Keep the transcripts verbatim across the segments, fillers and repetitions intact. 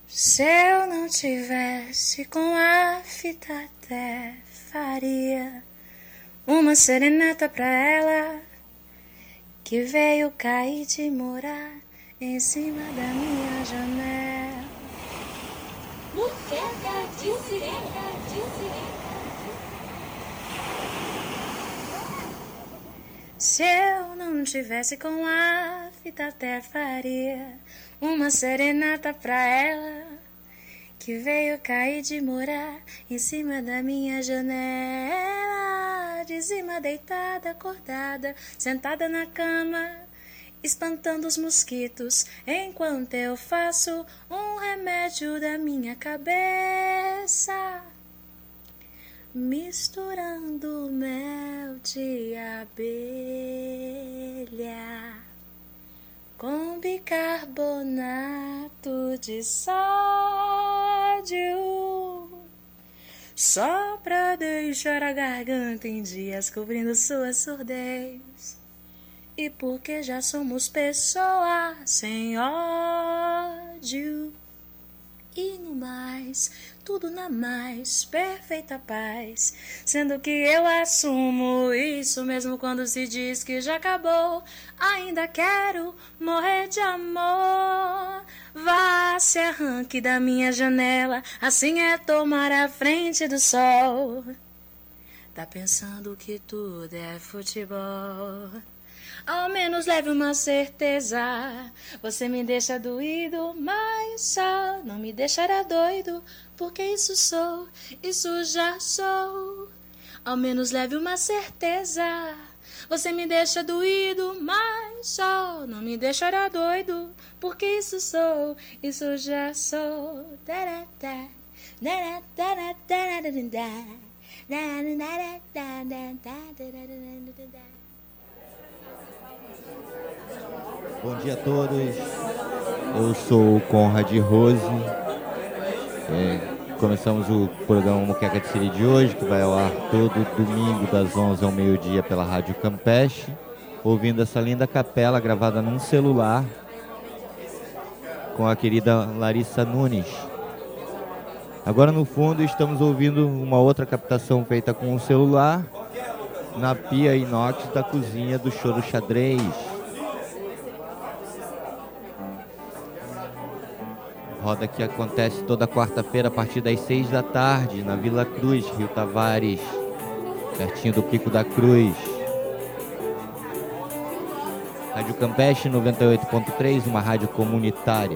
Se eu não tivesse com a fita até faria uma serenata pra ela que veio cair de morar em cima da minha janela. Buceta de sirena, de sirena. Se eu não tivesse com a fita até faria uma serenata pra ela que veio cair de morar em cima da minha janela. De cima deitada, acordada, sentada na cama, espantando os mosquitos, enquanto eu faço um remédio da minha cabeça, misturando mel de abelha com bicarbonato de sódio, só pra deixar a garganta em dias cobrindo sua surdez. E porque já somos pessoas sem ódio. E no mais, tudo na mais perfeita paz, sendo que eu assumo isso mesmo quando se diz que já acabou. Ainda quero morrer de amor. Vá, se arranque da minha janela, assim é tomar a frente do sol. Tá pensando que tudo é futebol? Ao menos leve uma certeza. Você me deixa doído, mas só não me deixará doido, porque isso sou, isso já sou. Ao menos leve uma certeza. Você me deixa doído, mas só não me deixará doido, porque isso sou, isso já sou. Bom dia a todos, eu sou o Conrad Rose, é, começamos o programa Moqueca de Siri de hoje, que vai ao ar todo domingo das onze ao meio-dia pela Rádio Campeche, ouvindo essa linda capela gravada num celular com a querida Larissa Nunes. Agora no fundo estamos ouvindo uma outra captação feita com um celular na pia inox da cozinha do Choro Xadrez. Roda que acontece toda quarta-feira a partir das seis da tarde, na Vila Cruz, Rio Tavares, pertinho do Pico da Cruz. Rádio Campeche noventa e oito ponto três, uma rádio comunitária.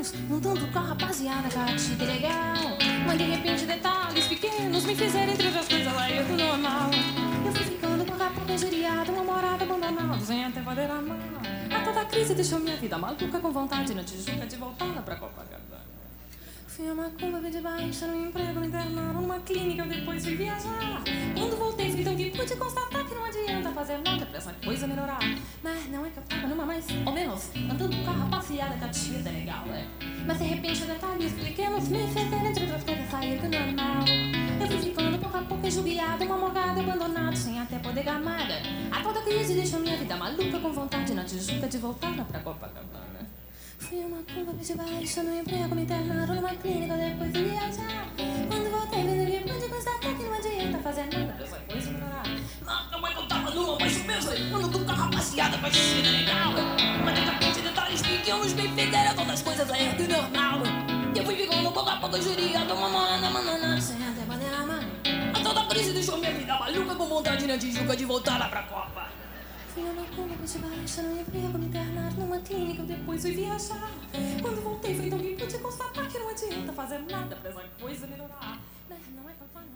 menos, andando com a rapaziada, catita legal. Mas de repente detalhes pequenos me fizeram entre as coisas sair do normal. Eu fui ficando com a capa injuriada, uma morada abandonada, sem até poder amar. A toda crise deixou minha vida maluca, com vontade na Tijuca de voltar pra Copacabana. Fui a Macumba, vi de baixa no emprego, me internaram numa clínica, eu depois fui viajar. Quando voltei, fui tão que pude constatar que não adianta fazer nada pra essa coisa melhorar. Mas não é que eu tava numa mais ou menos, andando com a rapaziada, catita legal, é. Mas de repente detalhes pequenos me fizeram entre outras coisas sair do normal. Eu fui ficando pouco a pouco injuriado, uma morgada abandonado, sem até poder gamar. A toda crise deixou minha vida maluca, com vontade na Tijuca de voltar pra Copacabana. Fui uma curva, vi de baixa no emprego, me internaram numa clínica, depois de viajar. Quando voltei, me pude constatar que não adianta fazer nada pra essa coisa melhorar. Não é que eu tava numa mais ou menos, andando com a rapaziada, vai ser legal. Mas de repente detalhes pequenos me fizeram todas as coisas sair do normal. Eu fui ficando pouco a pouco injuriado, uma morada manana, sem até poder amar. A toda crise deixou minha vida maluca, com vontade na Tijuca de voltar lá pra Copa. Fui a Macumba, vi de baixa no emprego, me internaram numa clínica, depois fui viajar. Quando voltei, foi tão que pude constatar que não adianta fazer nada pra essa coisa melhorar. Não é que eu tô...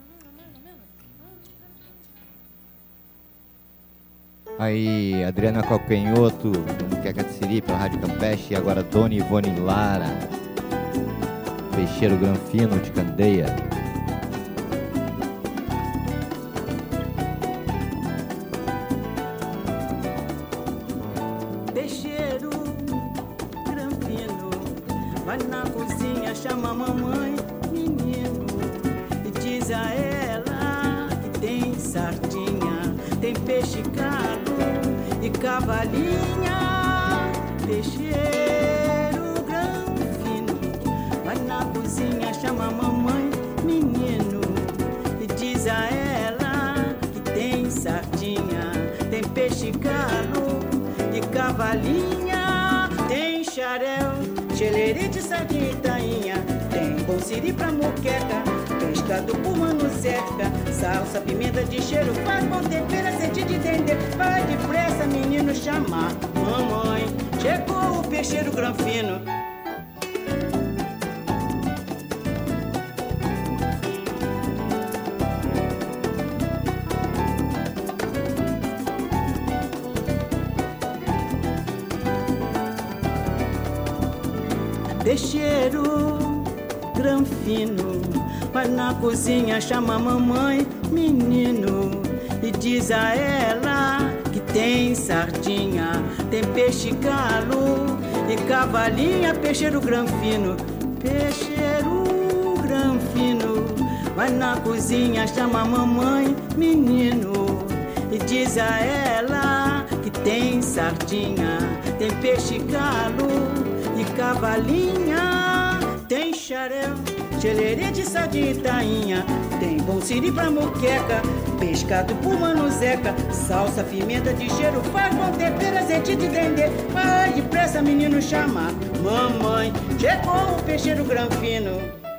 Aí, Adriana Calcanhoto, do Muqueca de Siri, pela Rádio Campeche, e agora Dona Ivone Lara, Peixeiro Granfino de Candeia. Peixeiro Granfino, vai na cozinha, chama a mamãe, menino, e diz a ela que tem sardinha, tem peixe caro e cavalinha. Peixeiro Granfino, vai na cozinha, chama a mamãe, menino, e diz a ela que tem sardinha, tem peixe caro e cavalinha. Tem xarel, xelerê de sardinha e tainha, tem bom siri pra moqueca, pescado por mano seca, salsa, pimenta de cheiro, faz bom tempero, azeite de dendê. Vai depressa, menino, chamar mamãe, chegou o peixeiro Granfino. Peixeiro Granfino, vai na cozinha, chama a mamãe, menino, e diz a ela que tem sardinha, tem peixe caro e cavalinha. Peixeiro Granfino, peixeiro Granfino, vai na cozinha, chama a mamãe, menino, e diz a ela que tem sardinha, tem peixe caro e cavalinha. Tem xarel, xelerê de sardinha e tainha, tem bom siri pra moqueca, pescado por mano zeca, salsa, pimenta de cheiro, faz bom tempero, azeite de dendê. Vai depressa, menino, chamar mamãe, chegou o peixeiro Granfino.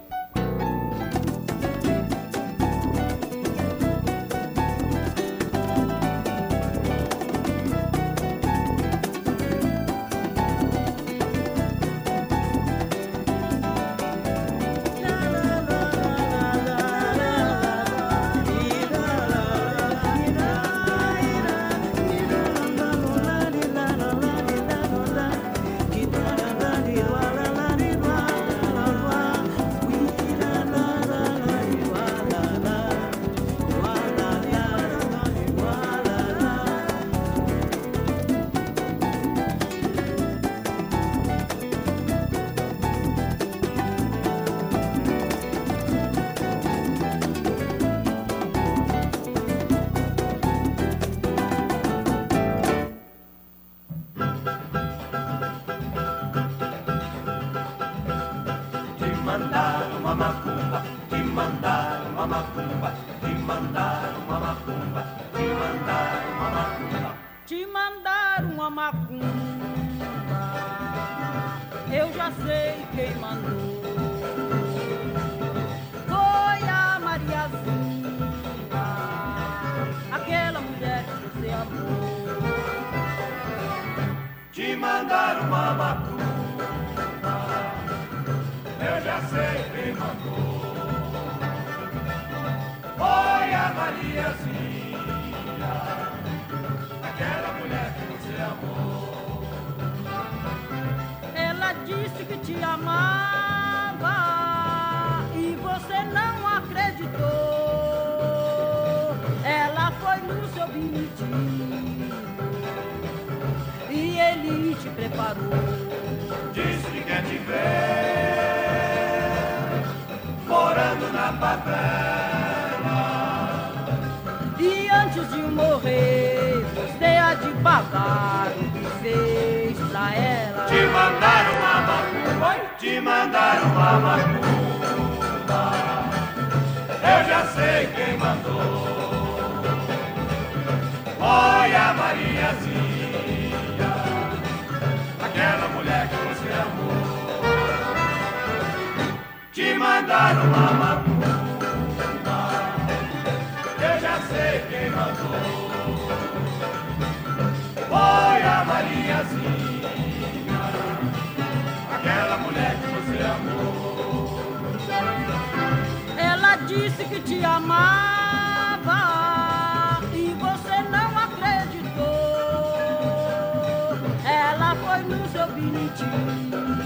Te mandaram uma macumba, eu já sei quem mandou. Foi a Mariazinha, aquela mulher que você amou. Te mandaram uma macumba, já sei quem mandou. Foi a Mariazinha, aquela mulher que você amou. Ela disse que te amava e você não acreditou. Ela foi no seu binitinho e ele te preparou. Disse que quer te ver morando na favela. E antes de morrer, você há de pagar o que fez pra ela. Te mandaram uma macumba, te mandaram uma macumba. Eu já sei quem mandou. Olha a Mariazinha, aquela mulher que você amou. Te mandaram uma macumba. Eu já sei quem mandou. Foi a Mariazinha, aquela mulher que você amou. Ela disse que te amava e você não acreditou. Ela foi no seu binitinho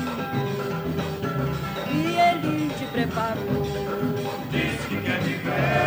e ele te preparou. Disse que quer te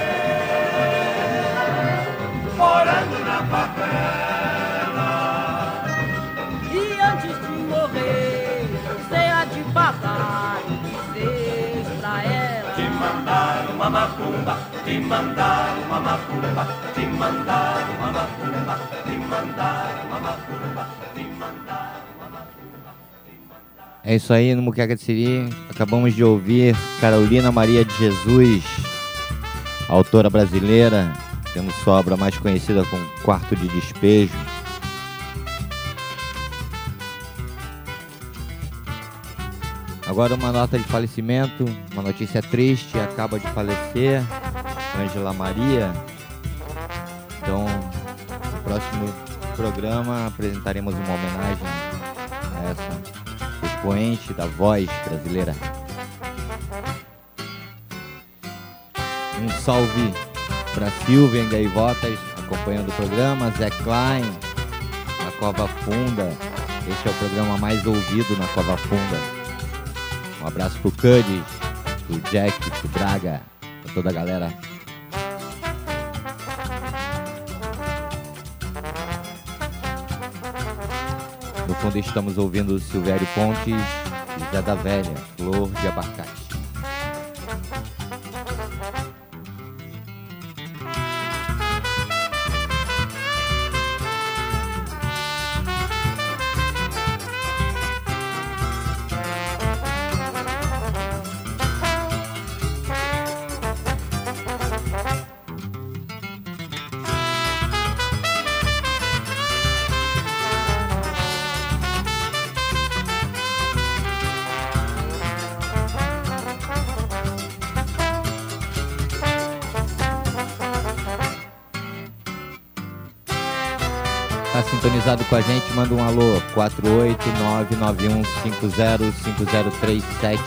ver morando na favela. E antes de morrer, você há de pagar o que fez pra ela. Te mandaram uma macumba, te mandaram uma macumba, te mandaram uma macumba, te mandaram uma macumba, te mandaram uma macumba, te mandaram. É isso aí no Muqueca de Siri. Acabamos de ouvir Carolina Maria de Jesus, autora brasileira, tendo sua obra mais conhecida como Quarto de Despejo. Agora uma nota de falecimento, uma notícia triste, acaba de falecer Ângela Maria. Então, no próximo programa apresentaremos uma homenagem a essa expoente da voz brasileira. Um salve para Silvia em Gaivotas, acompanhando o programa, Zé Klein, na Cova Funda. Este é o programa mais ouvido na Cova Funda. Um abraço pro Cudis, pro Jack, pro Braga, pra toda a galera. No fundo estamos ouvindo Silvério Pontes e Zé da Velha, Flor de Abacate. Tá sintonizado com a gente, manda um alô, quatro oito nove nove um cinco zero cinco zero três sete.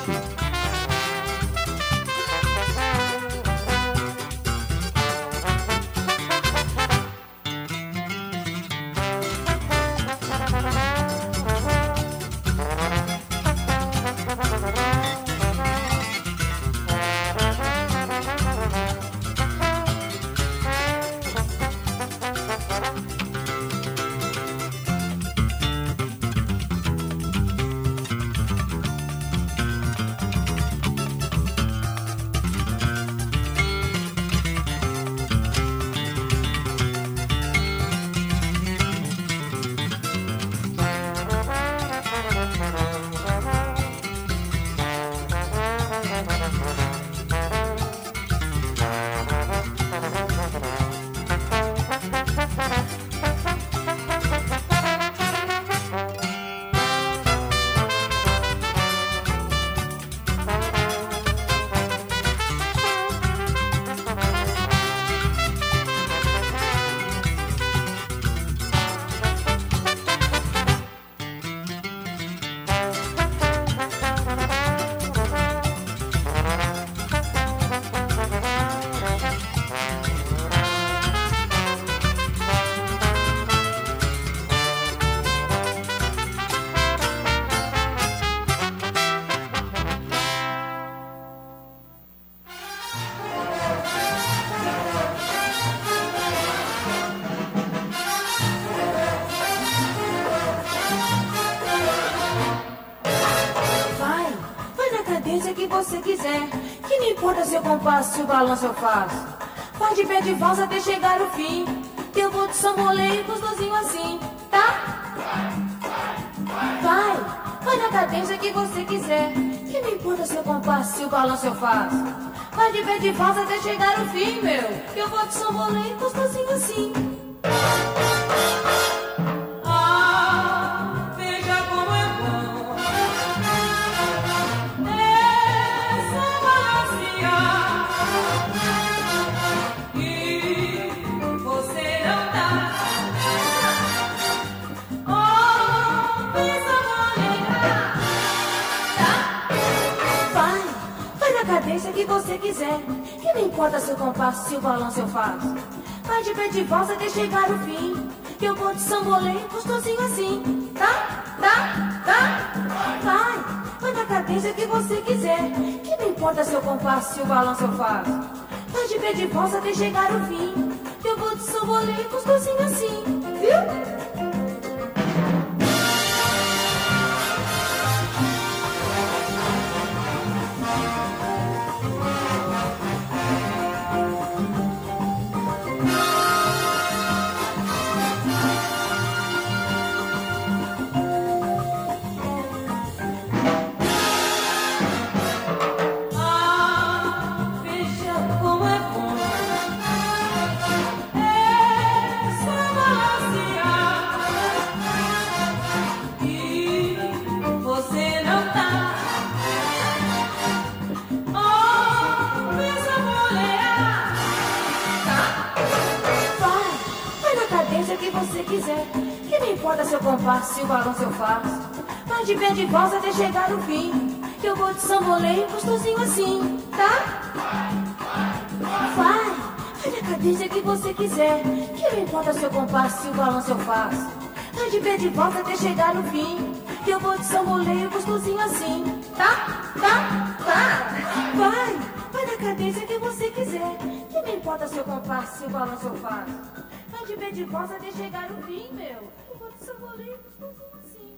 quiser. Que não importa seu compasso, se o balanço eu faço. Faz de pé de valsa até chegar o fim. Que eu vou te samboleio gostosinho assim, tá? Vai, vai na cadência que você quiser. Que não importa seu compasso, se o balanço eu faço. Vai de pé de valsa até chegar o fim, meu. Que eu vou te samboleio gostosinho assim. Que você quiser, que não importa seu compasso, se o balanço eu faço. Vai de pé de valsa até chegar o fim. Que eu vou te samboleio gostosinho assim, tá? Tá? Tá? Vai, vai na cadência que você quiser. Que não importa seu compasso, se o balanço eu faço. Vai de pé de valsa até chegar o fim. Que eu vou te samboleio gostosinho assim, viu? Que você quiser, que não importa seu compasso, se o balanço eu faço. Vai de pé de valsa até chegar o fim. Que eu vou te samboleio gostosinho assim, tá? Vai, vai na cadência que você quiser. Que não importa seu compasso, se o balanço eu faço. Vai de pé de valsa até chegar no fim. Que eu vou te samboleio gostosinho assim, tá? Tá? Tá? Vai, vai na cadência que você quiser. Que não importa seu compasso, se o balanço eu faço. Vai de pé de valsa até chegar no fim, meu. Eu vou te samboleio gostosinho assim.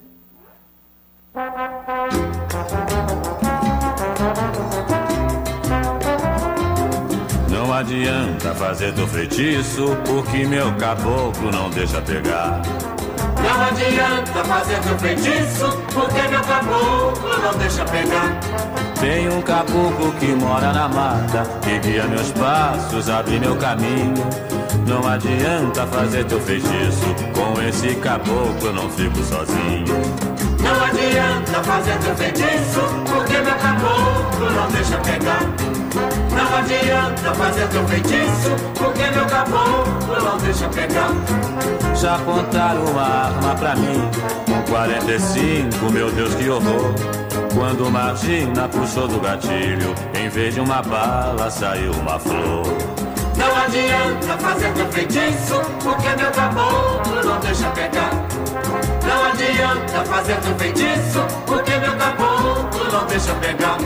Não adianta fazer teu feitiço, porque meu caboclo não deixa pegar. Não adianta fazer teu feitiço, porque meu caboclo não deixa pegar. Tem um caboclo que mora na mata, que guia meus passos, abre meu caminho. Não adianta fazer teu feitiço, com esse caboclo eu não fico sozinho. Não adianta fazer teu feitiço, porque meu caboclo não deixa pegar. Não adianta fazer teu feitiço, porque meu caboclo não deixa pegar. Já apontaram uma arma pra mim, com quarenta e cinco, meu Deus que horror. Quando Margina puxou do gatilho, em vez de uma bala saiu uma flor. Não adianta fazer teu feitiço, porque meu caboclo não deixa pegar. Não adianta fazer teu feitiço, porque meu caboclo não deixa pegar.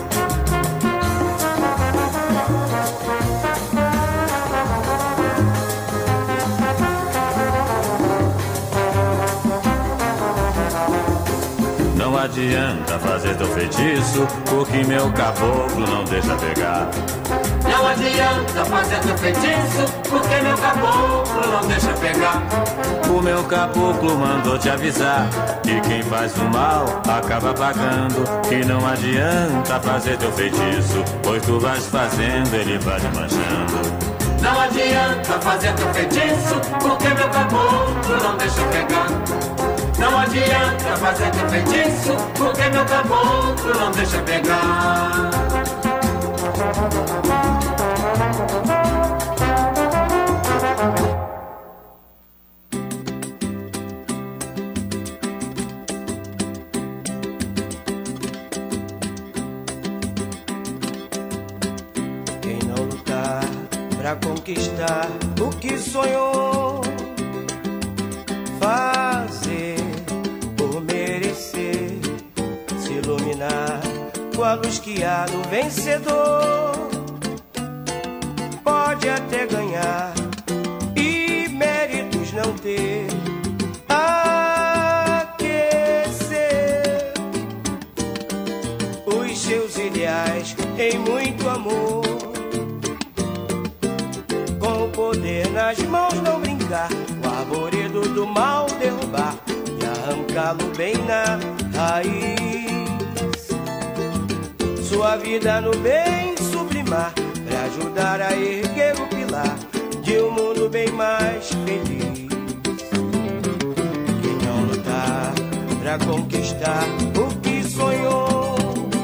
Não adianta fazer teu feitiço, porque meu caboclo não deixa pegar. Não adianta fazer teu feitiço, porque meu caboclo não deixa pegar. O meu caboclo mandou te avisar que quem faz o mal acaba pagando. Que não adianta fazer teu feitiço, pois tu vais fazendo, ele vai te manchando. Não adianta fazer teu feitiço, porque meu caboclo não deixa pegar. Não adianta fazer teu feitiço, porque meu caboclo não deixa pegar. Quem não lutar pra conquistar o que sonhou, fazer por merecer, se iluminar com a luz que há no vencedor, pode até ganhar e méritos não ter. Aquecer os seus ideais em muito amor. Com o poder nas mãos não brincar, o arvoredo do mal derrubar e arrancá-lo bem na raiz. Sua vida no bem sublimar, pra ajudar a erguer o pilar de um mundo bem mais feliz. Quem não lutar pra conquistar o que sonhou,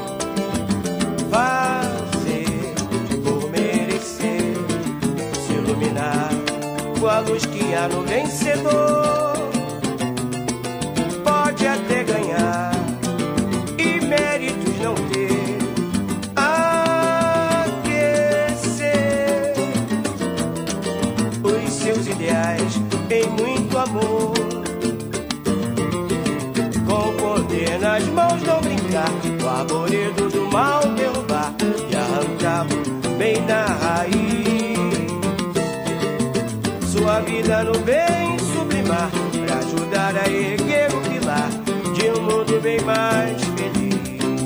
fazer por merecer, se iluminar com a luz que há no vencedor. Pode até ganhar e méritos não ter, aquecer os seus ideais em muito amor. Com o poder nas mãos não brincar, o arvoredo do mal derrubar e arrancá-lo bem da raiz. Sua vida no bem sublimar, pra ajudar a erguer o pilar de um mundo bem mais feliz.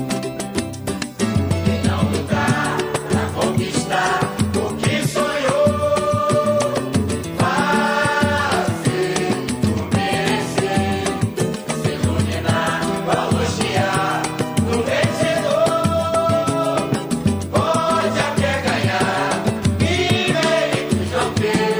Quem não lutar pra conquistar o que sonhou, fazer por merecer, se iluminar com a luz que há no vencedor. Pode até ganhar e méritos não ter,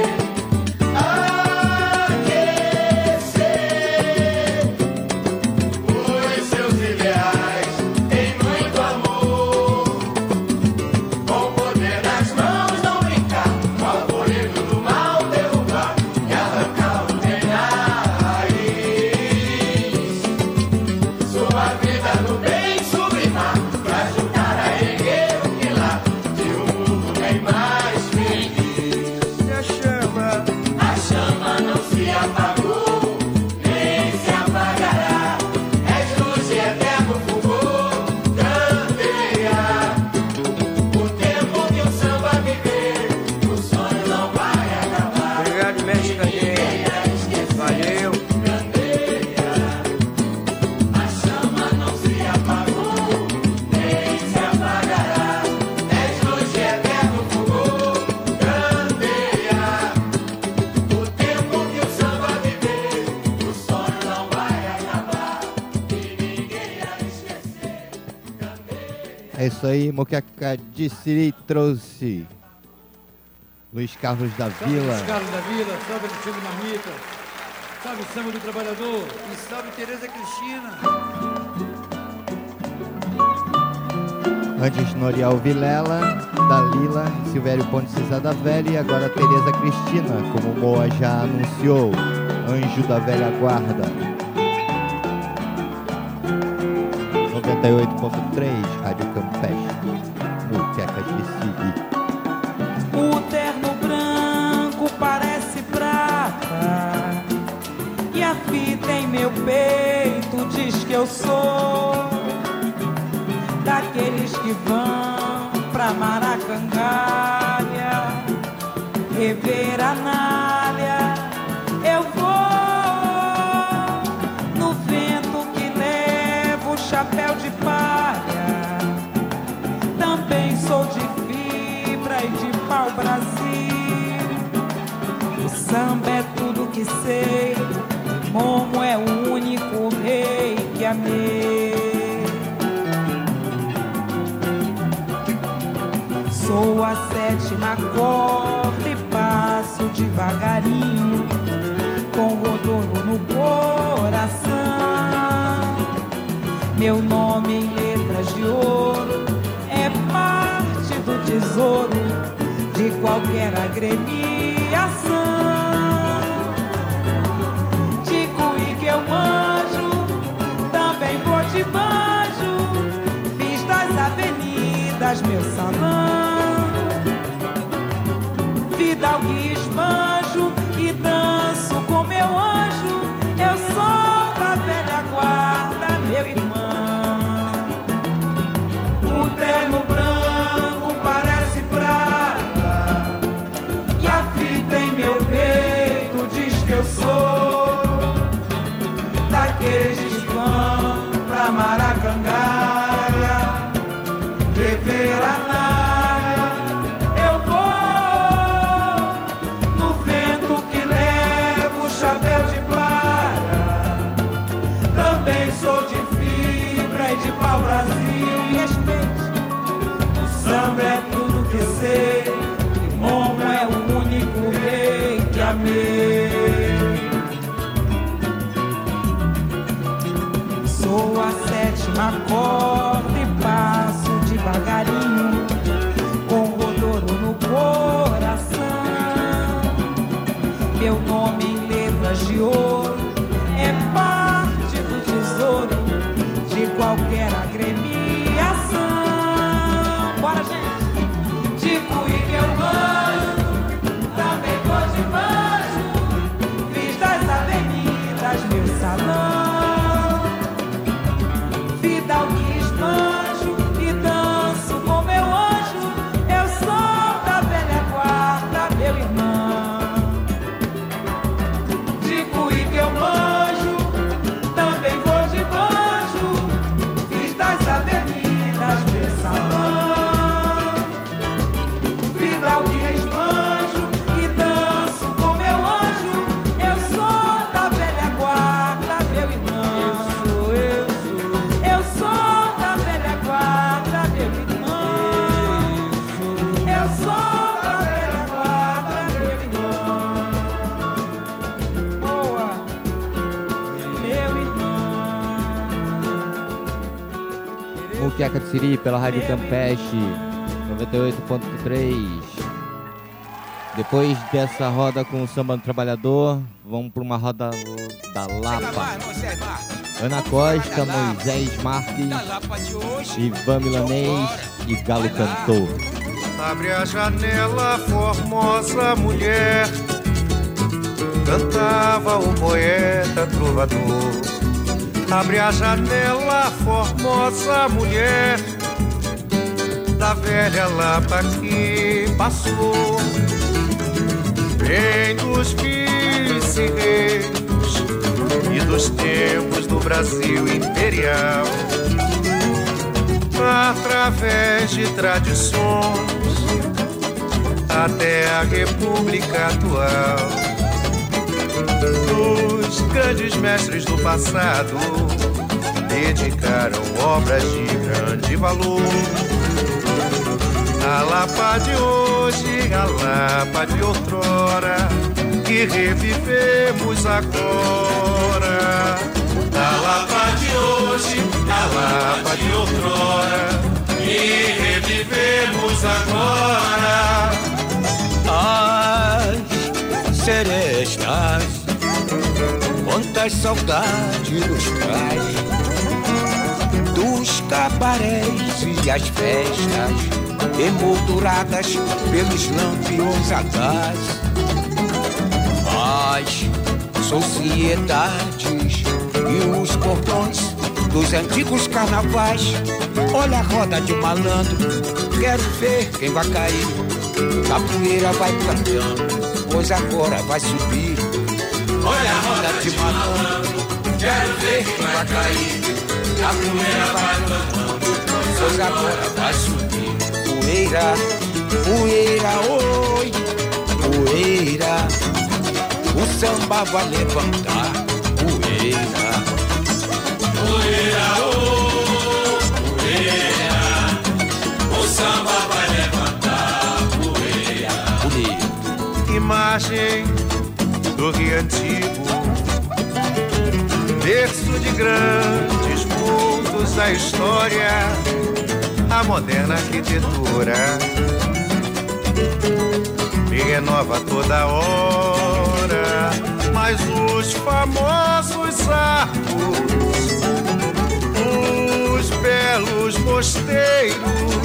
aquecer os seus ideais em muito amor. Com o poder nas mãos não brincar, com o arvoredo do mal derrubar e arrancá-lo bem na raiz. Sua vida no bem sublimar, pra ajudar a erguer o pilar de um mundo bem mais feliz. E a chama A chama não se apagou, nem se apagará. És luz de eterno fulgor, candeia. O tempo que o samba viver, o sonho não vai acabar. obrigado, mestre Candeia. Valeu. Candeia. A chama não se apagou, nem se apagará. És luz de eterno fulgor, candeia. O tempo que o samba viver, o sonho não vai acabar. E ninguém a esquecer. É isso aí, Moqueca de Siri trouxe Luiz Carlos da Salve Vila. Luiz Carlos da Vila, salve Alexandre Marmita, salve Samba do Trabalhador e salve Tereza Cristina. Antes Noriel Vilela, Dalila, Silvério Ponte Cisada Velha e agora Tereza Cristina, como Moa já anunciou, Anjo da Velha Guarda. noventa e oito ponto três, Rádio Campeche, Moqueca de Siri. O terno branco parece prata e a fita em meu peito diz que eu sou daqueles que vão pra Maracangalha rever a Nália. Eu vou no vento que leva o chapéu de palha. Também sou de fibra e de pau Brasil. O samba é tudo que sei, Momo é o único rei que amei. Sou a sétima corda e passo devagarinho, com rodorno no coração. Meu nome em letras de ouro é parte do tesouro de qualquer agremiação. De cuí que eu manjo, também vou de banjo, fiz das avenidas meu salão. Fidalgo e esbanjo e danço com meu anjo, eu sou da velha guarda, meu irmão. O terno branco parece prata e a fita em meu peito diz que eu sou daqueles que vão pra Maracangalha rever a amei. Sou a sétima corda e passo devagarinho, com rodoro no coração. Meu nome em letras de ouro é parte do tesouro de qualquer agremiação. Bora, gente! De cuí que eu manjo, também vou de manjo, fiz das avenidas meu salão. Vida o que esmanjo e danço com meu anjo, eu sou da velha guarda, meu irmão. De cuí que eu manjo, também vou de banjo, fiz das avenidas meu salão. Vida o que esmanjo e danço com meu anjo, eu sou da velha guarda, meu irmão. Eu sou, eu sou da velha guarda, meu irmão. Eu sou da velha guarda, meu irmão. Boa, meu irmão. Muqueca de Siri pela Rádio Campeche noventa e oito ponto três. Depois dessa roda com o Samba do Trabalhador, vamos para uma roda da Lapa. Ana Costa, Moisés Marques, Ivan Milanês e Galo Cantor. Abre a janela, formosa mulher, cantava o poeta trovador. Abre a janela, formosa mulher, da velha Lapa que passou. Vem dos vice-reis e dos tempos do Brasil imperial, através de tradições até a República atual. Os grandes mestres do passado dedicaram obras de grande valor. A Lapa de hoje, a Lapa de outrora, que revivemos agora. A Lapa de hoje, a Lapa de outrora, que revivemos agora. As serestas, quantas saudades nos traz, dos cabarés e as festas emolduradas pelos lampiões a gás. As sociedades e os cordões dos antigos carnavais. Olha a roda de malandro, quero ver quem vai cair. Capoeira vai cantando, pois agora vai subir. Olha a roda de malandro, quero ver quem vai cair. Capoeira vai cantando, pois agora vai subir. Poeira, poeira, oi, poeira, o samba vai levantar. Poeira, poeira, oh, poeira, o samba vai levantar. Poeira, poeira. Imagem do Rio Antigo, berço de grandes mundos da história, a moderna arquitetura me renova toda hora. Mas os famosos arcos, os belos mosteiros,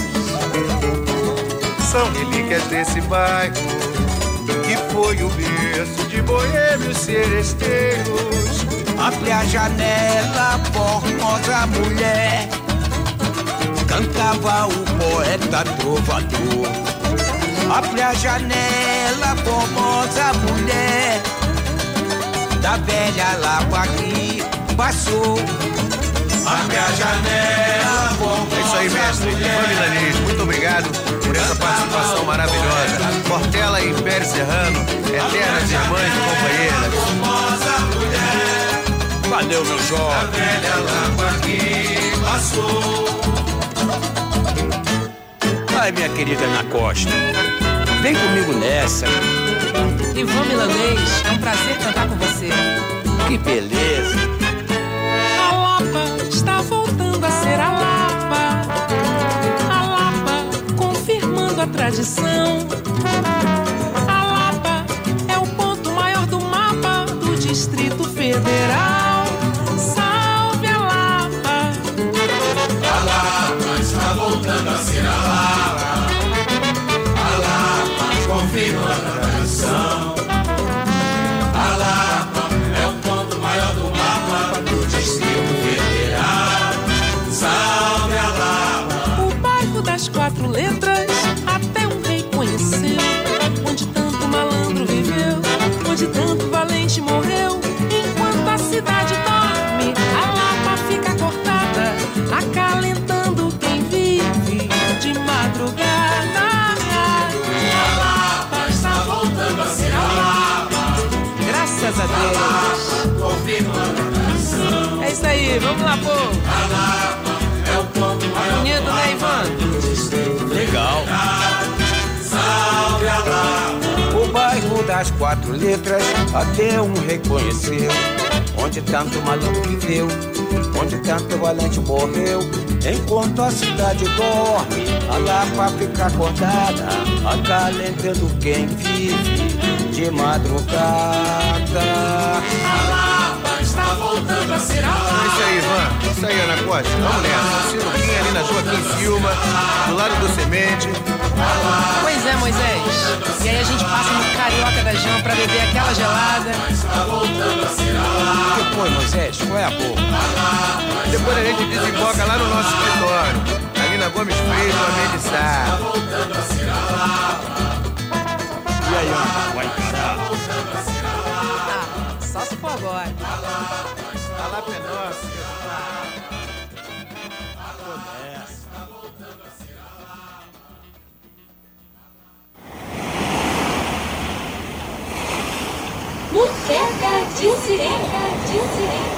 são relíquias desse bairro que foi o berço de boêmios seresteiros. Abre a janela, formosa mulher, cantava o poeta trovador. Abre a janela, formosa mulher, da velha Lapa que passou. Abre a janela, formosa. É isso aí, mestre. Ivan Milanês, muito obrigado por essa participação maravilhosa. Portela e Império Serrano, eternas irmãs e companheiras. Formosa mulher, valeu, meu jovem. da velha Lapa que passou. Ai, minha querida Ana Costa, vem comigo nessa. Ivan Milanês, é um prazer cantar com você. Que beleza! A Lapa está voltando a ser a Lapa. A Lapa confirmando a tradição. A Lapa é o ponto maior do mapa do Distrito Federal. Salve a Lapa! A Lapa está voltando a ser a Lapa. A Lapa confirma a tradição. A Lapa é o ponto maior do mapa do Distrito Federal. Salve a Lapa! O bairro das quatro letras, até um rei conheceu. Onde tanto malandro viveu, onde tanto valente morreu. Enquanto a cidade dorme, a Lapa fica cortada, acalentando quem vive de madrugada. A Lapa está voltando a ser a Lapa. Graças a Deus. Confirma a tradição. É isso aí, vamos lá, pô. A Lapa é o ponto maior Bonito, né, Ivan? Legal! Salve a Lapa! O bairro das quatro letras até um reconheceu. Onde tanto malandro viveu, onde tanto valente morreu. Enquanto a cidade dorme, a Lapa fica acordada, acalentando quem vive de madrugada. A Lapa está voltando a ser a Lapa. É isso aí, Ivan. Isso aí, Ana Costa. Vamos nessa. Sinuquinha ali na Joaquim Silva, do lado do Semente. Pois é, Moisés. E aí a gente passa no Carioca da Jão pra beber aquela gelada. O que foi, Moisés? Qual é a boca? Depois a gente desemboca lá no nosso escritório, ali na Gomes Freire, no Amedissá. E aí, Ana? Vai parar? Ah, só se for agora. A Lapa é nossa. Muqueca de Sirene, de Sirene.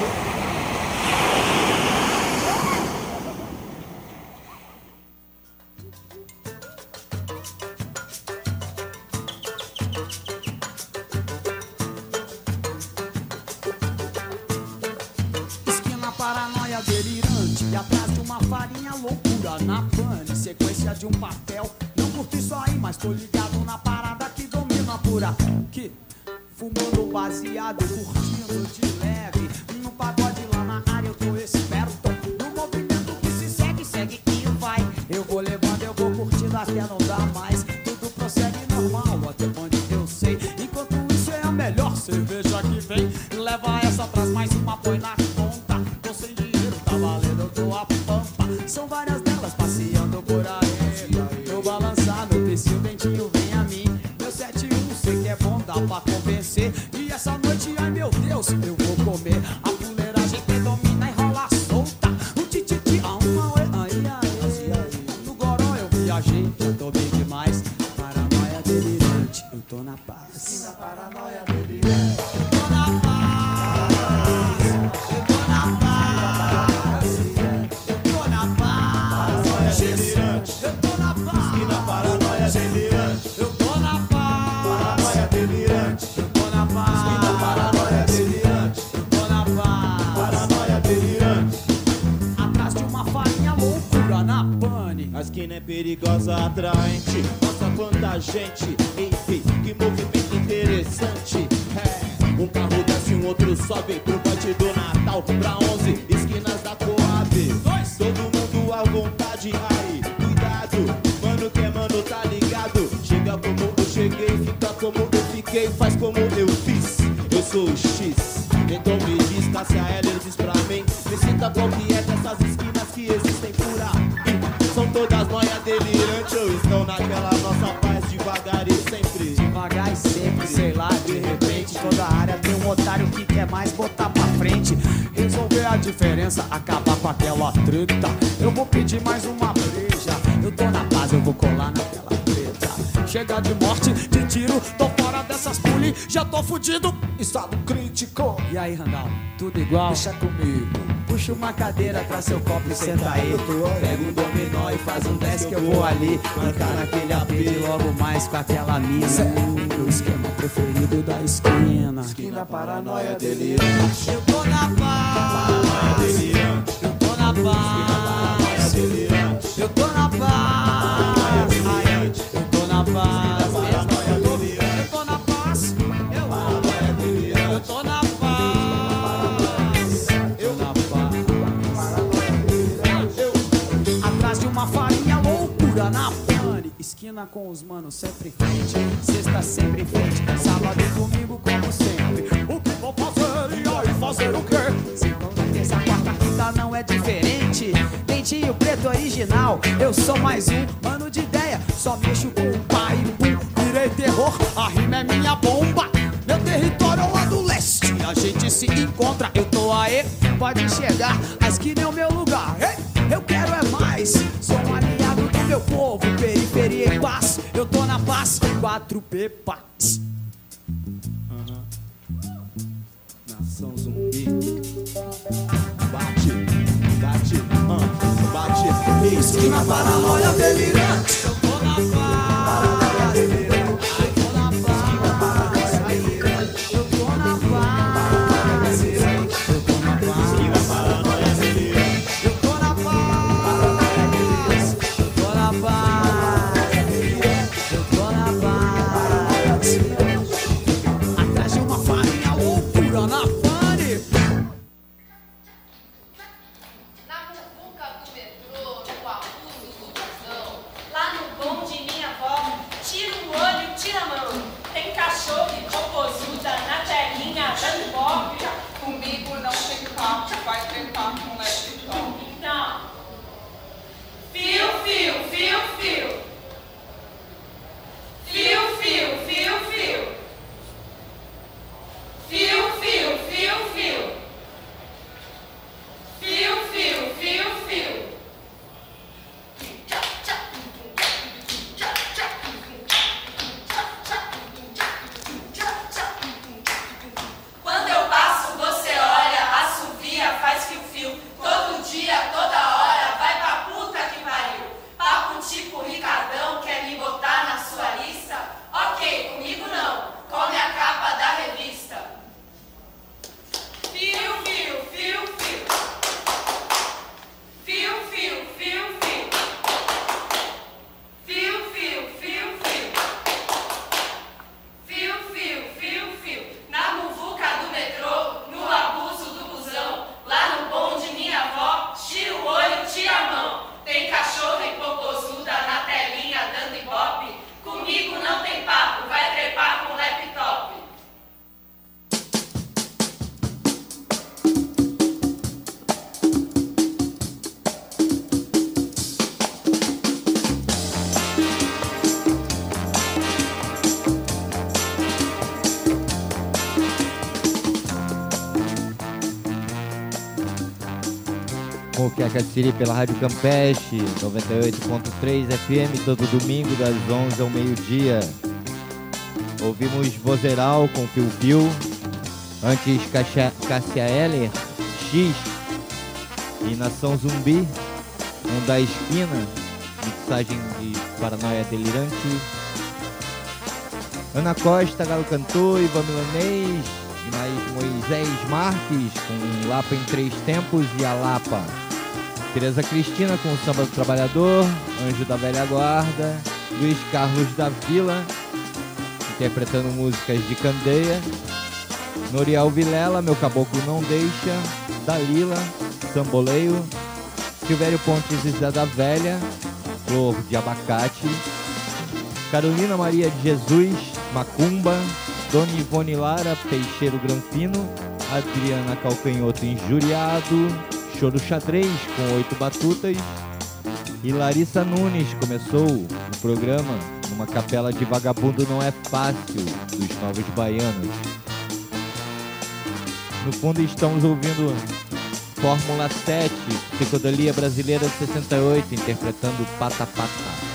Esquina paranoia delirante, e atrás de uma farinha loucura na pane, sequência de um papel. Não curto isso aí, mas tô ligado na parada que domina por aqui. Fumando baseado, curtindo de leve. No pagode lá na área eu tô esperto. No movimento que se segue, segue e vai. Eu vou levando, eu vou curtindo até não dar mais. Tudo prossegue normal, até onde eu sei. Enquanto isso é a melhor cerveja que vem. Leva essa, traz mais uma, põe na conta. Tô sem dinheiro, tá valendo, eu tô a pampa. São várias delas passeando por aí. Eu balançar no peixe, o dentinho vem a mim. Meu sete um, sei que é bom, dá pra convencer. E essa noite, ai meu Deus, eu vou comer. A fuleiragem que domina e rola solta. O tititi, a uma, ai, ai, ai. No goró eu viajei, já tô bem demais. Paranoia delirante, eu tô na paz. Na paranoia delirante, eu tô na paz. Eu tô na paz. Eu tô na paz. Paranoia delirante, eu tô na paz. E na paranoia delirante, eu tô na paz. Paranoia delirante, eu tô na paz. E na paranoia delirante, eu tô na paz. Paranoia delirante, atrás de uma farinha loucura na pane. A esquina é perigosa, atraente. Nossa, quanta gente, enfim, que movimento interessante. É, um carro desce, um outro sobe pro ponte do Natal. Pra onze esquinas da Coab. Todo mundo à vontade, aí, cuidado. Mano que é mano, tá ligado? Chega como eu cheguei, fica como eu fiquei, faz como eu fiz. Eu sou o X, então me diz, Cássia Heller diz pra mim. Me sinta qual que é dessas esquinas que existem por aí. São todas noias delirantes ou estão naquela nossa paz devagar e sempre? Devagar e sempre, sei lá, de repente toda área tem um otário que quer mais botar pra frente. Resolver a diferença, acabar com aquela treta. Eu vou pedir mais uma breja. Eu tô na paz, eu vou colar naquela treta. Chega de morte, de tiro, tô fora dessas puli. Já tô fudido, estado crítico. E aí, Randall, tudo igual? Deixa comigo. puxa uma cadeira, traz seu copo e senta aí. Pega um dominó e faz um dez que eu vou ali brincar naquele apelo logo mais com aquela mina. O esquema preferido da esquina. Esquina paranoia delirante. Eu tô na paz. Eu tô na paz. Eu tô na paz. Eu tô na paz. Eu tô na paz. Eu tô na paz. Eu na paz. Atrás de uma farinha loucura na pane. Esquina com os manos sempre em frente. Sexta sempre em frente. Sábado e domingo como sempre. O que vou fazer e aí fazer o quê? Segunda, terça, quarta, quinta não é diferente. Dentinho preto original. Eu sou mais um mano de ideia. Só mexo com o pai. Virei terror. A rima é minha bomba. Meu território é lá do leste. A gente se encontra. Eu tô aí. Pode chegar. A esquina é o meu lugar. Ei, eu quero é mais. Sou um aliado do meu povo. Periferia e paz. Eu tô na paz. quatro P Paz. Uhum. Nação zumbi. Bate, bate, uh, bate. Esquina paranoia delirante. Eu tô na paz. Paranoia delirante. Eu tô na paz. Eu tô na paz. Eu tô na paz. Esquina paranoia delirante. Eu tô na paz. Eu tô na paz. Eu tô na paz. Atrás de uma farinha loucura na pane. Na muvuca do metrô, no abuso do busão, lá no bonde minha avó, tira o olho, tira a mão. Tem cachorro e popozuda na telinha dando bobe. Comigo não tem papo, vai trepar com laptop. Então, fio, fio, fio, fio. Fio, fio, fio, fio. Fio, fio, fio, fio. Fio, fio, fio, fio. Quando eu passo, você olha, assovia, faz fio-fio. Todo dia, toda hora, vai pra puta que pariu. Papo tipo Ricardão, quer me botar na sua lista? Ok, comigo não, come a capa da revista. Fio, fio, fio, fio. Fio, fio, fio, fio. Fio, fio, fio, fio. Fio, fio, fio, fio. Na muvuca do metrô, no abuso do busão, lá no bonde minha avó, tira o olho, tira a mão. Tem cachorro e popozuda na telinha dando ibope. Comigo não tem papo, vai trepar com laptop. Moqueca de Siri pela Rádio Campeche, noventa e oito ponto três F M, todo domingo das onze ao meio-dia. Ouvimos Vozeral com Fio Fio, antes Cássia, Cássia Eller, X e Nação Zumbi, um da esquina, mixagem de Paranoia Delirante. Ana Costa, Galo Cantor, Ivan Milanês, Moisés Marques com Lapa em Três Tempos e a Lapa. Tereza Cristina com o Samba do Trabalhador, Anjo da Velha Guarda, Luiz Carlos da Vila, interpretando músicas de Candeia, Noriel Vilela, Meu Caboclo Não Deixa, Dalila, Samboleio, Silvério Pontes e Zé da Velha, Flor de Abacate, Carolina Maria de Jesus, Macumba, Dona Ivone Lara, Peixeiro Granfino, Adriana Calcanhoto Injuriado, Choro Xadrez com Oito Batutas e Larissa Nunes começou o programa numa capela de Vagabundo Não É Fácil, dos Novos Baianos. No fundo estamos ouvindo Fórmula sete, Psicodelia Brasileira de sessenta e oito, interpretando Pata Pata.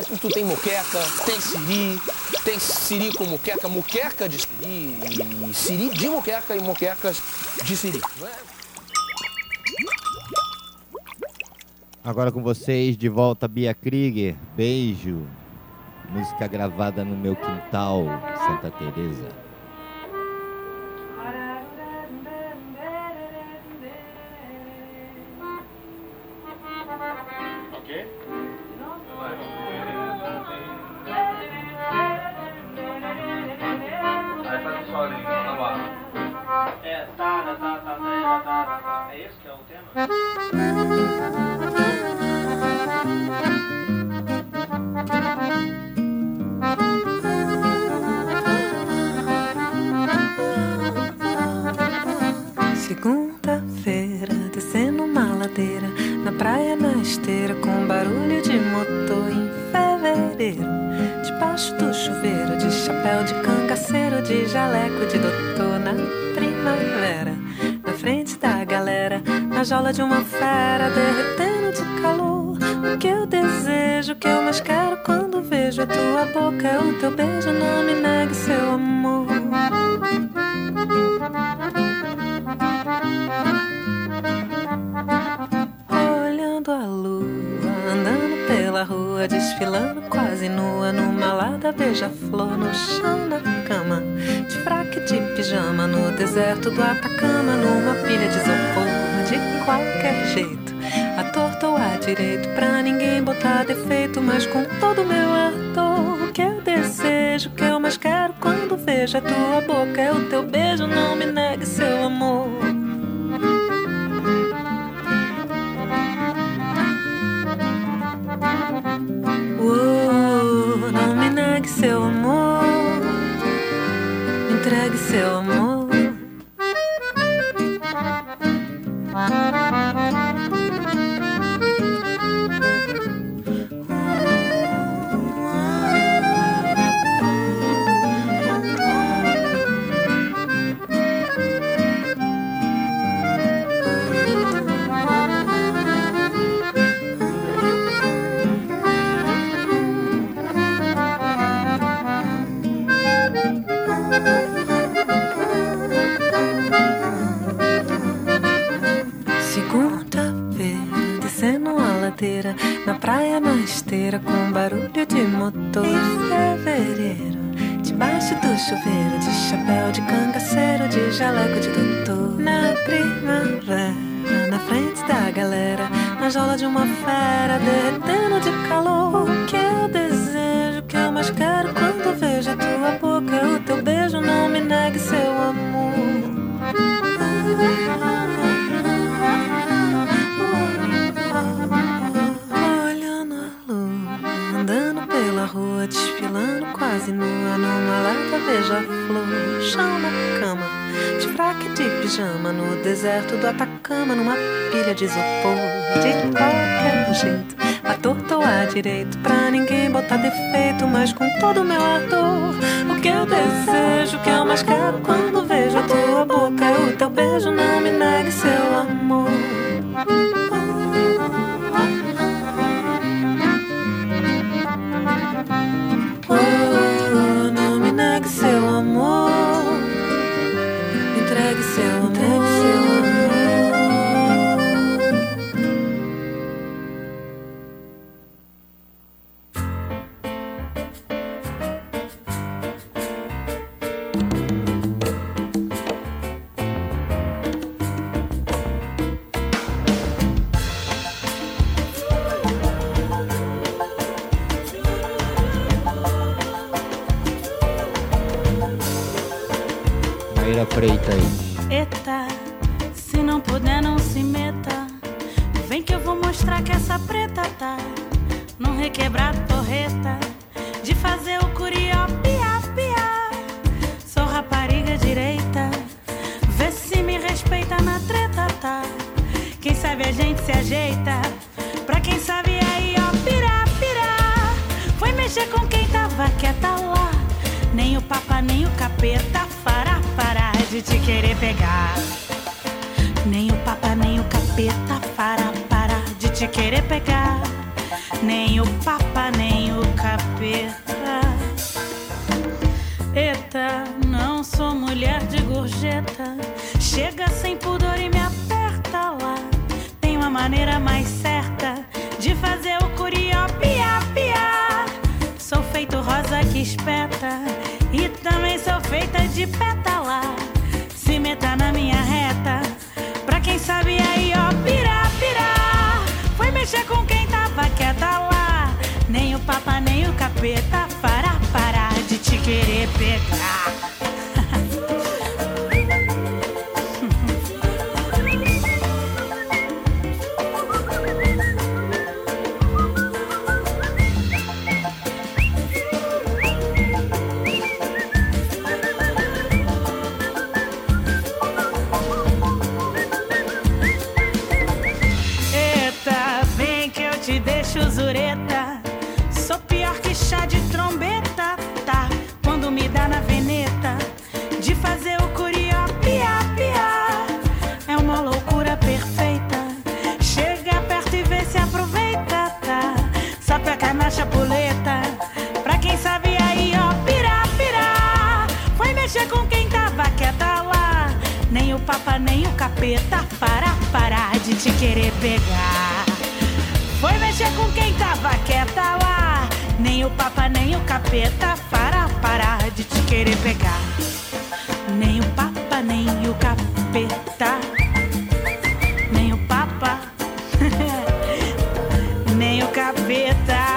E tu tem moqueca, tem siri, tem siri com moqueca, moqueca de siri, e siri de moqueca e moquecas de siri. Não é? Agora com vocês, de volta, Bia Krieger. Beijo. Música gravada no meu quintal, Santa Teresa. Ok? Aí faz um solinho, tá lá. É, tá, tá, tá, tá, tá, tá, tá. É esse que é o tema? Segunda-feira, descendo uma ladeira, na praia, na esteira, com barulho de motor em fevereiro. Debaixo do chuveiro, de chapéu de cangaceiro, de jaleco de doutor na primavera. Na frente da galera, na jaula de uma fera, derretendo de calor. O que eu desejo, o que eu mais quero quando vejo a tua boca é o teu beijo, não me negue seu amor. Olhando a lua, andando pela rua, desfilando quase nua, numa lada beija-flor no chão da cama, de fraque de pijama no deserto do Atacama, numa pilha de isopor, de qualquer jeito, à torta ou à direito, pra ninguém botar defeito, mas com todo o meu ardor. O que eu desejo, o que eu mais quero quando vejo a tua boca é o teu beijo, não me negue seu amor. Oh, não me negue seu amor, me entregue seu amor. Na praia, na esteira, com barulho de motor em fevereiro. Debaixo do chuveiro, de chapéu de cangaceiro, de jaleco de doutor. Na primavera, na frente da galera, na jaula de uma fera, derretendo de calor. O que eu desejo, o que eu mais quero quando vejo a tua boca é o teu beijo, não me negue seu amor. Rua, desfilando quase nua, numa lata beija-flor, chão na cama, de fraque de pijama, no deserto do Atacama, numa pilha de isopor, de qualquer jeito, à torta ou à direito, pra ninguém botar defeito, mas com todo o meu ardor. O que eu desejo, o que eu mais quero quando vejo a tua boca é o teu beijo, não me negue seu amor. Oh, não me negue seu amor, me entregue seu amor. Freitas. Eita, se não puder não se meta, vem que eu vou mostrar que essa preta tá num requebrado torreta, de fazer o curió piá, piá. Sou rapariga direita, vê se me respeita na treta, tá? Quem sabe a gente se ajeita, pra quem sabe aí ó, pirá, pirá. Foi mexer com quem tava quieta lá, nem o papa nem o capeta fará parar de te querer pegar. Nem o papa nem o capeta fará parar de te querer pegar. Nem o papa nem o capeta capeta. Eita, não sou mulher de gorjeta. Chega sem pudor e me aperta lá. Tem uma maneira mais certa de fazer o curió piá, piá. Sou feito rosa que espeta e também sou feita de pétala. Se meta na minha reta, pra quem sabe aí, ó, pirá, pirá. Foi mexer com quem tava quieta lá. Nem o papa, nem o capeta fará parar de te querer pegar. Zureta, sou pior que chá de trombeta, tá? Quando me dá na veneta de fazer o curió piá, piá. É uma loucura perfeita. Chega perto e vê se aproveita, tá? Sapeca na chapuleta, pra quem sabe aí, ó, pirá, pirá. Foi mexer com quem tava quieta lá. Nem o papa, nem o capeta fará parar de te querer pegar. Foi mexer com quem tava quieta lá. Nem o papa, nem o capeta fará parar de te querer pegar. Nem o papa, nem o capeta. Nem o papa, nem o capeta.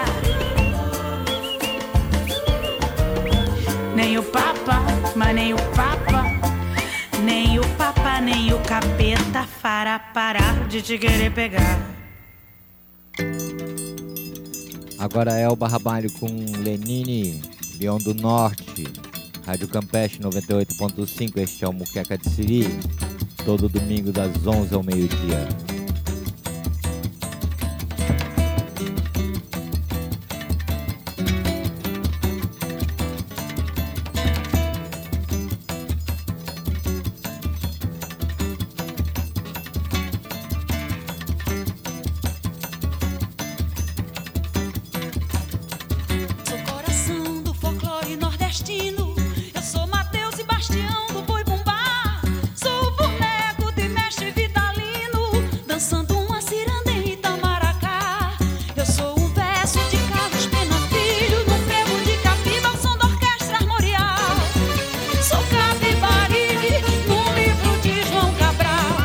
Nem o papa, mas nem o papa. Nem o papa, nem o capeta fará parar de te querer pegar. Agora é o Barrabalho com Lenine, Leão do Norte, Rádio Campeche noventa e oito ponto cinco, este é o Muqueca de Siri, todo domingo das onze ao meio-dia. Eu sou Mateus e Bastião do Boi Bumbá. Sou o boneco de mestre Vitalino, dançando uma ciranda em Itamaracá. Eu sou um verso de Carlos Pena Filho, num ferro de capiba ao som da orquestra armorial. Sou Capibaribe, num livro de João Cabral.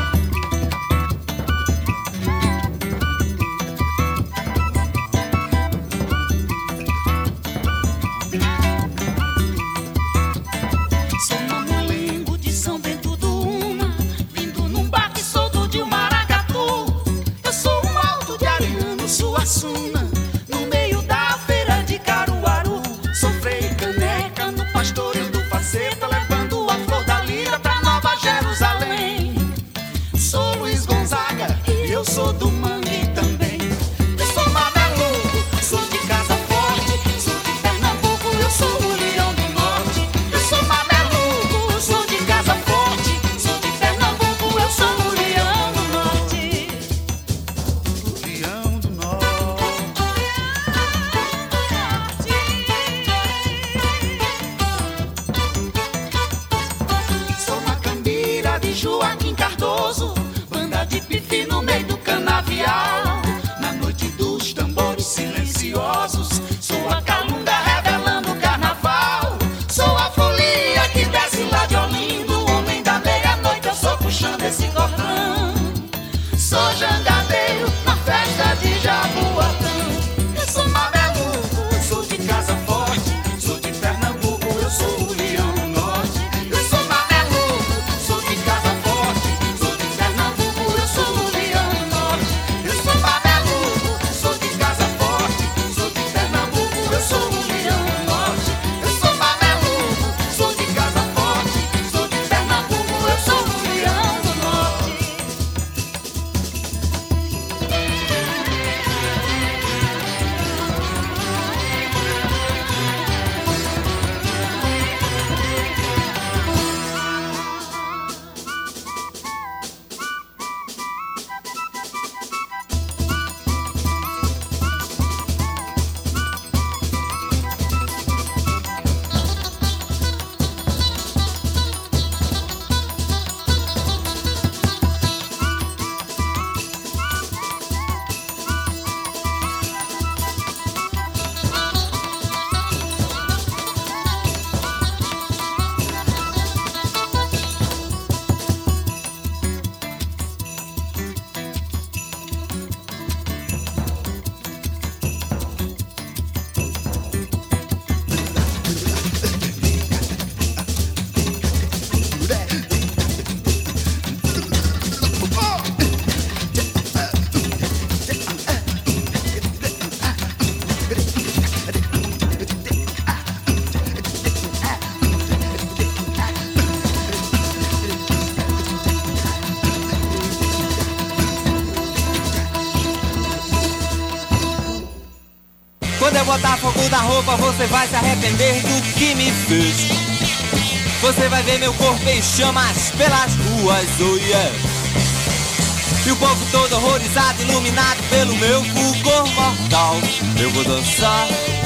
No meio da feira de Caruaru, sou freio caneca no pastoreio do Faceta, levando a flor da lira pra Nova Jerusalém. Sou Luiz Gonzaga e eu sou do mangue também. Eu sou mameluco, sou de casa forte, sou de Pernambuco, eu sou o Leão do Norte. Eu sou mameluco, sou de casa forte, sou de Pernambuco, eu sou o Leão do Norte. Leão do Norte. Joaquim Cardoso, banda de pife no meio do canavial. Na noite dos tambores silenciosos, sou a calunga revelando o carnaval. Sou a folia que desce lá de Olindo, homem da meia-noite, eu sou puxando esse cordão. Sou jangadeiro na festa de Jaboatão. Eu sou mameluco, sou de casa forte, sou de Pernambuco, eu sou o Leão do Norte. Eu sou mameluco, sou de casa forte, sou de Pernambuco. fogo da roupa, você vai se arrepender do que me fez. Você vai ver meu corpo em chamas pelas ruas, oh yeah. E o povo todo horrorizado, iluminado pelo meu fulgor mortal. Eu vou dançar,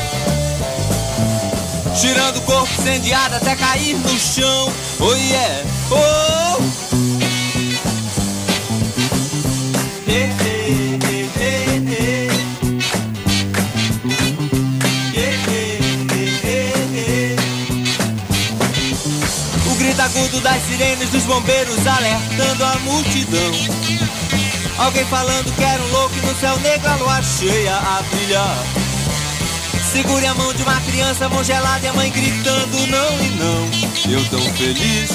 girando o corpo incendiado até cair no chão, oh yeah, oh. Yeah, yeah, yeah, yeah. O grito agudo das sirenes dos bombeiros alertando a multidão. Alguém falando que era um louco e no céu negro a lua cheia a brilhar. Segure a mão de uma criança, mão gelada e a mãe gritando não e não. Eu tão feliz,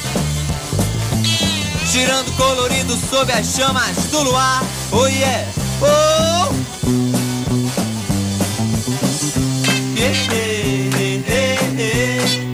girando colorido sob as chamas do luar, oh yeah, oh. Yeah, yeah, yeah, yeah.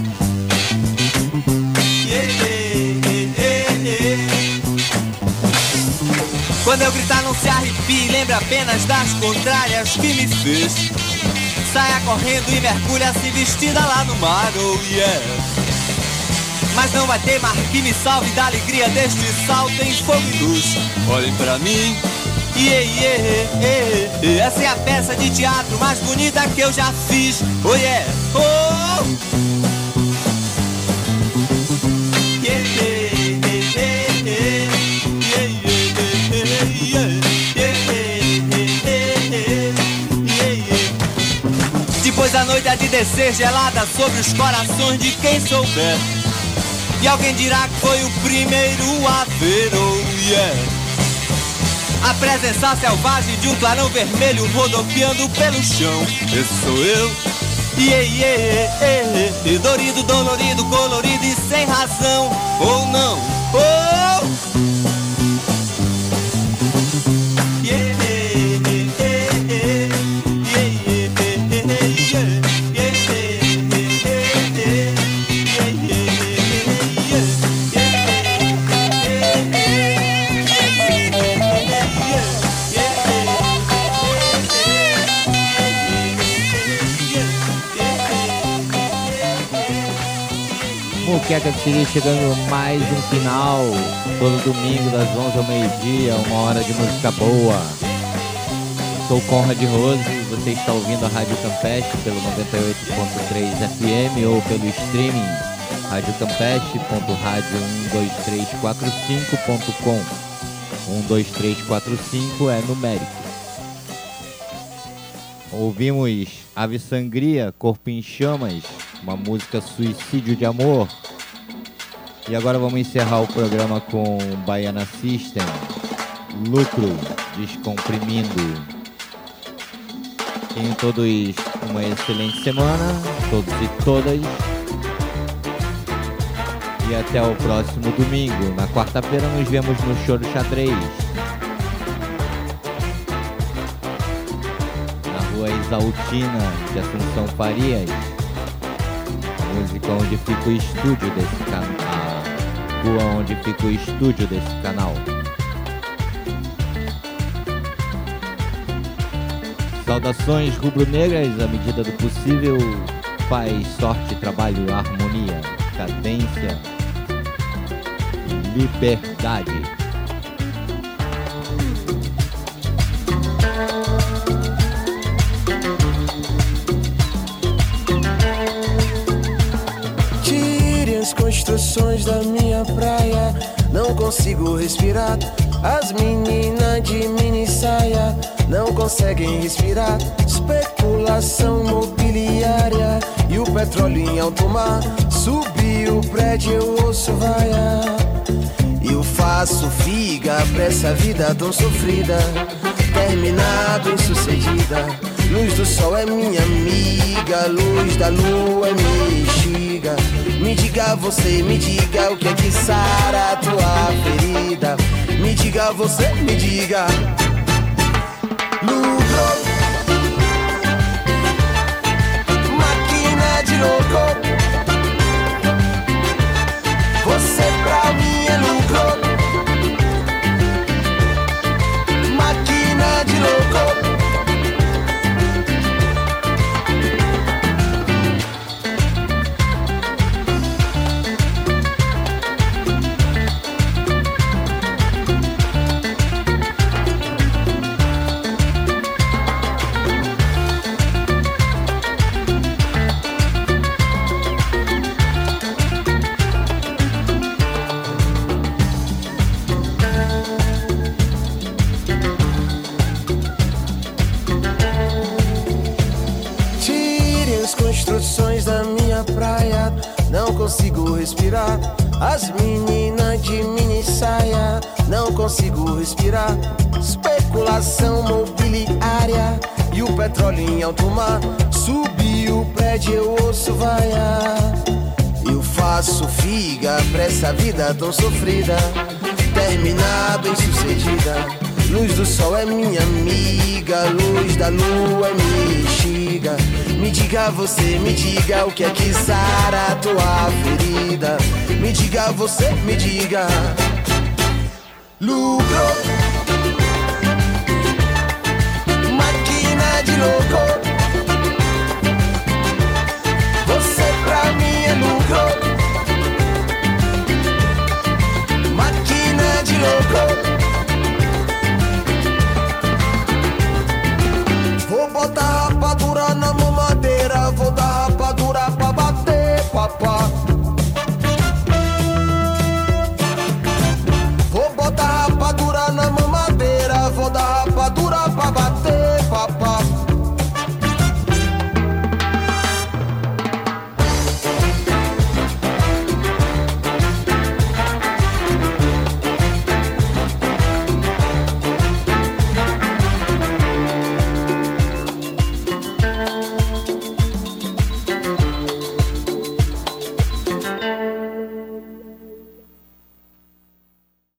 Quando eu gritar não se arrepie, lembre apenas das contrárias que me fez. Saia correndo e mergulha se vestida lá no mar, oh yeah. Mas não vai ter mar que me salve da alegria deste salto em fogo e luz. Olhem pra mim, yeah, yeah, yeah, yeah. Essa é a peça de teatro mais bonita que eu já fiz, oh yeah, oh. Yeah, yeah, yeah, yeah. Depois a noite há de descer gelada sobre os corações de quem souber. E alguém dirá que foi o primeiro a ver, oh yeah. A presença selvagem de um clarão vermelho rodopiando pelo chão. Esse sou eu, yeah, yeah, yeah, yeah. Dorido, dolorido, colorido e sem razão, ou não, oh. Muqueca de Siri chegando mais um final, todo domingo das onze ao meio-dia, uma hora de música boa. Eu sou o Conrad Rose, você está ouvindo a Rádio Campeche pelo noventa e oito ponto três F M ou pelo streaming rádio campeche ponto rádio um dois três quatro cinco ponto com. um dois três quatro cinco é numérico. Ouvimos Ave Sangria, Corpo em Chamas, uma música Suicídio de Amor. E agora vamos encerrar o programa com Baiana System, Lucro, Descomprimindo. Tenham todos uma excelente semana, todos e todas. E até o próximo domingo. Na quarta-feira nos vemos no Show do Xadrez, na Rua Exaltina de Assunção Farias, música onde fica o estúdio desse canal, a rua onde fica o estúdio desse canal. Saudações rubro-negras, à medida do possível, paz, sorte, trabalho, harmonia, cadência e liberdade. Construções da minha praia, não consigo respirar. As meninas de mini saia não conseguem respirar. Especulação mobiliária e o petróleo em alto mar. Subi o prédio, eu ouço vaia. Eu faço figa pra essa vida tão sofrida, terminar bem sucedida. Luz do sol é minha amiga, luz da lua é minha instiga. Me diga você, me diga o que é que sara a tua ferida. Me diga você, me diga. Lucro, máquina de louco. Você pra mim é lucro, máquina de louco. construções da minha praia, não consigo respirar. As meninas de mini saia, não consigo respirar. Especulação mobiliária e o petróleo em alto mar. Subiu o prédio, eu ouço vaiar. Eu faço figa pra essa vida tão sofrida, terminar bem sucedida. Luz do sol é minha amiga, luz da lua é minha instiga. Me diga você, me diga o que é que sara a tua ferida. Me diga você, me diga. Lucro, máquina de louco. Você pra mim é lucro, máquina de louco. Vou botar rapadura